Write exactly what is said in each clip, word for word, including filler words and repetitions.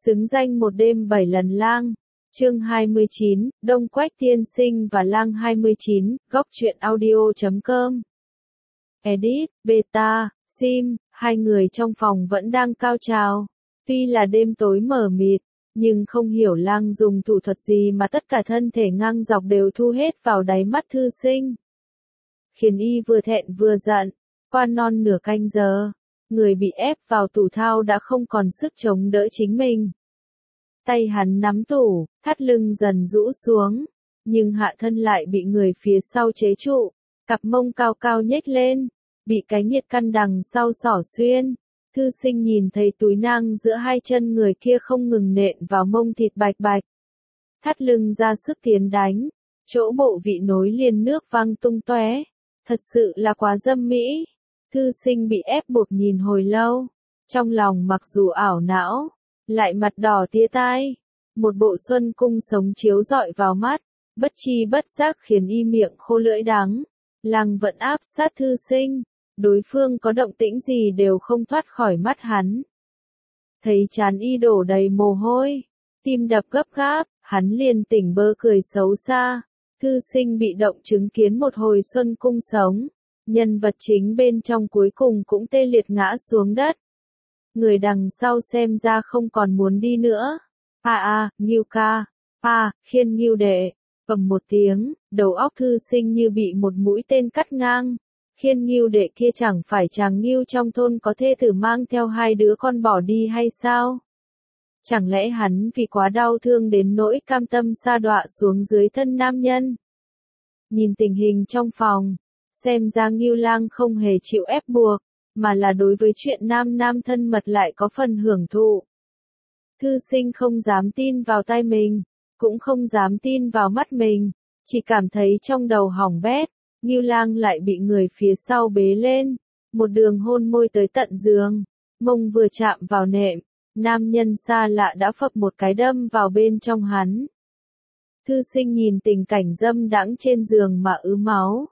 Xứng danh một đêm bảy lần lang. Chương hai mươi chín, Đông Quách tiên sinh và lang hai mươi chín, góc truyện audio chấm com. Edit, beta, sim, hai người trong phòng vẫn đang cao trào. Tuy là đêm tối mờ mịt, nhưng không hiểu lang dùng thủ thuật gì mà tất cả thân thể ngang dọc đều thu hết vào đáy mắt thư sinh. Khiến y vừa thẹn vừa giận, qua non nửa canh giờ, người bị ép vào tủ thao đã không còn sức chống đỡ chính mình. Tay hắn nắm tủ, thắt lưng dần rũ xuống, nhưng hạ thân lại bị người phía sau chế trụ, cặp mông cao cao nhếch lên, bị cái nhiệt căn đằng sau xỏ xuyên. Thư sinh nhìn thấy túi nang giữa hai chân người kia không ngừng nện vào mông thịt bạch bạch. Thắt lưng ra sức tiến đánh, chỗ bộ vị nối liền nước văng tung tóe, thật sự là quá dâm mỹ. Thư sinh bị ép buộc nhìn hồi lâu, trong lòng mặc dù ảo não, lại mặt đỏ tía tai. Một bộ xuân cung sống chiếu rọi vào mắt, bất chi bất giác khiến y miệng khô lưỡi đắng. Lang vẫn áp sát thư sinh, đối phương có động tĩnh gì đều không thoát khỏi mắt hắn. Thấy trán y đổ đầy mồ hôi, tim đập gấp gáp, hắn liền tỉnh bơ cười xấu xa. Thư sinh bị động chứng kiến một hồi xuân cung sống, nhân vật chính bên trong cuối cùng cũng tê liệt ngã xuống đất. Người đằng sau xem ra không còn muốn đi nữa. À à, Ngưu ca, à, Khiên Ngưu đệ. Bầm một tiếng, đầu óc thư sinh như bị một mũi tên cắt ngang. Khiên Ngưu đệ kia chẳng phải chàng Ngưu trong thôn có thê tử mang theo hai đứa con bỏ đi hay sao? Chẳng lẽ hắn vì quá đau thương đến nỗi cam tâm sa đọa xuống dưới thân nam nhân? Nhìn tình hình trong phòng, xem ra Ngưu lang không hề chịu ép buộc, mà là đối với chuyện nam nam thân mật lại có phần hưởng thụ. Thư sinh không dám tin vào tai mình, cũng không dám tin vào mắt mình, chỉ cảm thấy trong đầu hỏng bét. Ngưu lang lại bị người phía sau bế lên, một đường hôn môi tới tận giường, mông vừa chạm vào nệm, nam nhân xa lạ đã phập một cái đâm vào bên trong hắn. Thư sinh nhìn tình cảnh dâm đãng trên giường mà ứ máu.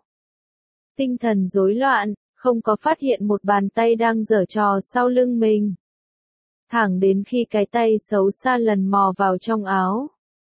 Tinh thần rối loạn, không có phát hiện một bàn tay đang giở trò sau lưng mình. Thẳng đến khi cái tay xấu xa lần mò vào trong áo,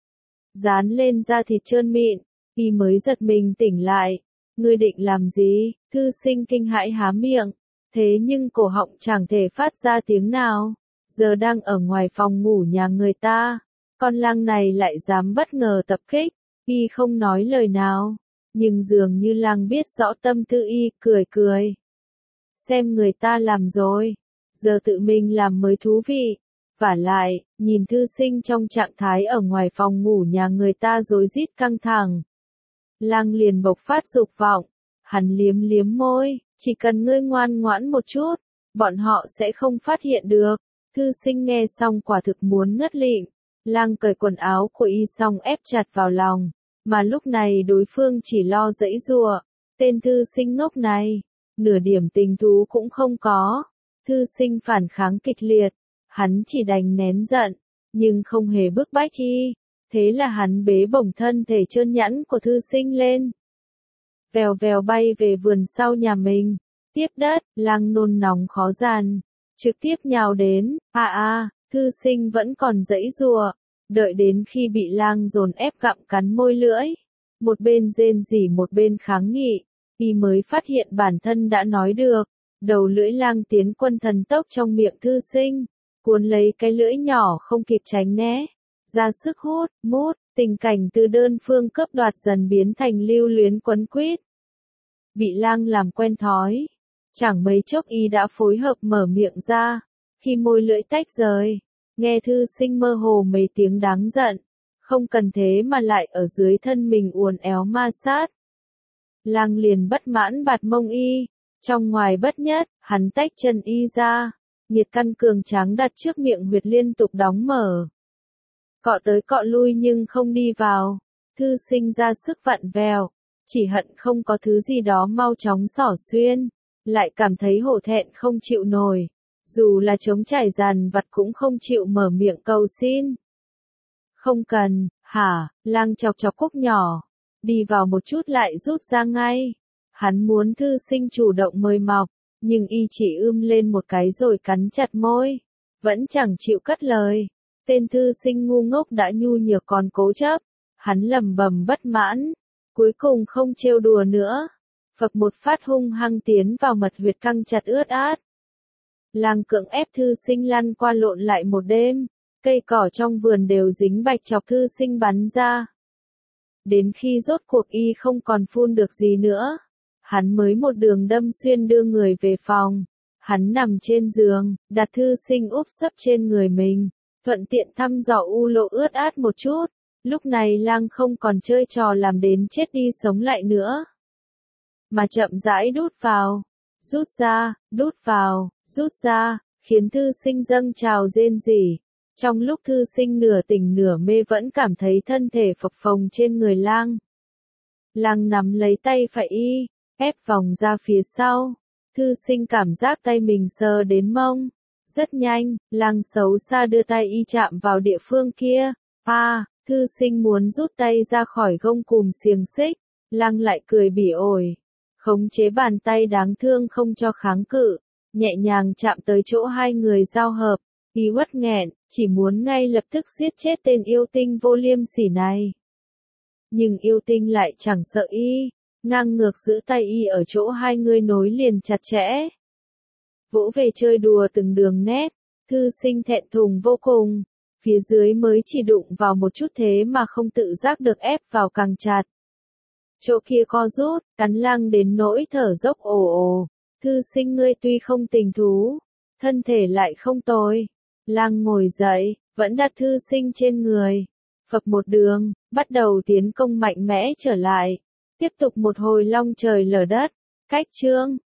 dán lên da thịt trơn mịn, y mới giật mình tỉnh lại. Ngươi định làm gì? Thư sinh kinh hãi há miệng, thế nhưng cổ họng chẳng thể phát ra tiếng nào. Giờ đang ở ngoài phòng ngủ nhà người ta, con lang này lại dám bất ngờ tập kích. Y không nói lời nào, nhưng dường như lang biết rõ tâm tư y, cười cười. Xem người ta làm rồi, giờ tự mình làm mới thú vị. Vả lại, nhìn thư sinh trong trạng thái ở ngoài phòng ngủ nhà người ta rối rít căng thẳng. Lang liền bộc phát dục vọng, hắn liếm liếm môi, chỉ cần ngươi ngoan ngoãn một chút, bọn họ sẽ không phát hiện được. Thư sinh nghe xong quả thực muốn ngất lịm. Lang cởi quần áo của y xong ép chặt vào lòng, mà lúc này đối phương chỉ lo giãy giụa. Tên thư sinh ngốc này, nửa điểm tình thú cũng không có. Thư sinh phản kháng kịch liệt, hắn chỉ đành nén giận, nhưng không hề bức bách y. Thế là hắn bế bổng thân thể trơn nhẵn của thư sinh lên. Vèo vèo bay về vườn sau nhà mình. Tiếp đất, lang nôn nóng khó giàn, trực tiếp nhào đến. À à, thư sinh vẫn còn giãy giụa, đợi đến khi bị lang dồn ép gặm cắn môi lưỡi. Một bên rên rỉ một bên kháng nghị, y mới phát hiện bản thân đã nói được. Đầu lưỡi lang tiến quân thần tốc trong miệng thư sinh, cuốn lấy cái lưỡi nhỏ không kịp tránh né. Ra sức hút, mút, tình cảnh từ đơn phương cướp đoạt dần biến thành lưu luyến quấn quýt. Bị lang làm quen thói, chẳng mấy chốc y đã phối hợp mở miệng ra, khi môi lưỡi tách rời, nghe thư sinh mơ hồ mấy tiếng đáng giận, không cần thế mà lại ở dưới thân mình uốn éo ma sát. Lang liền bất mãn bạt mông y, trong ngoài bất nhất, hắn tách chân y ra, nhiệt căn cường tráng đặt trước miệng huyệt liên tục đóng mở. Cọ tới cọ lui nhưng không đi vào, thư sinh ra sức vặn vèo, chỉ hận không có thứ gì đó mau chóng xỏ xuyên, lại cảm thấy hổ thẹn không chịu nổi, dù là chống trải dàn vặt cũng không chịu mở miệng cầu xin. Không cần, hả, lang chọc chọc cúc nhỏ, đi vào một chút lại rút ra ngay. Hắn muốn thư sinh chủ động mời mọc, nhưng y chỉ ưm lên một cái rồi cắn chặt môi, vẫn chẳng chịu cất lời. Tên thư sinh ngu ngốc đã nhu nhược còn cố chấp, hắn lầm bầm bất mãn, cuối cùng không trêu đùa nữa, phập một phát hung hăng tiến vào mật huyệt căng chặt ướt át. Lang cưỡng ép thư sinh lăn qua lộn lại một đêm, cây cỏ trong vườn đều dính bạch chọc thư sinh bắn ra. Đến khi rốt cuộc y không còn phun được gì nữa, hắn mới một đường đâm xuyên đưa người về phòng. Hắn nằm trên giường, đặt thư sinh úp sấp trên người mình, thuận tiện thăm dò u lộ ướt át một chút. Lúc này Lang không còn chơi trò làm đến chết đi sống lại nữa, mà chậm rãi đút vào, rút ra, đút vào, rút ra, khiến thư sinh dâng trào rên rỉ. Trong lúc thư sinh nửa tỉnh nửa mê vẫn cảm thấy thân thể phập phồng trên người Lang. Lang nắm lấy tay phải y, ép vòng ra phía sau. Thư sinh cảm giác tay mình sờ đến mông. Rất nhanh, Lang xấu xa đưa tay y chạm vào địa phương kia. À, thư sinh muốn rút tay ra khỏi gông cùm xiềng xích. Lang lại cười bỉ ổi, khống chế bàn tay đáng thương không cho kháng cự, nhẹ nhàng chạm tới chỗ hai người giao hợp. Y uất nghẹn, chỉ muốn ngay lập tức giết chết tên yêu tinh vô liêm sỉ này. Nhưng yêu tinh lại chẳng sợ y, ngang ngược giữ tay y ở chỗ hai người nối liền chặt chẽ. Vỗ về chơi đùa từng đường nét, thư sinh thẹn thùng vô cùng, phía dưới mới chỉ đụng vào một chút thế mà không tự giác được ép vào càng chặt. Chỗ kia co rút, cắn Lang đến nỗi thở dốc ồ ồ, thư sinh ngươi tuy không tình thú, thân thể lại không tồi. Lang ngồi dậy, vẫn đặt thư sinh trên người, phập một đường, bắt đầu tiến công mạnh mẽ trở lại, tiếp tục một hồi long trời lở đất. Cách chương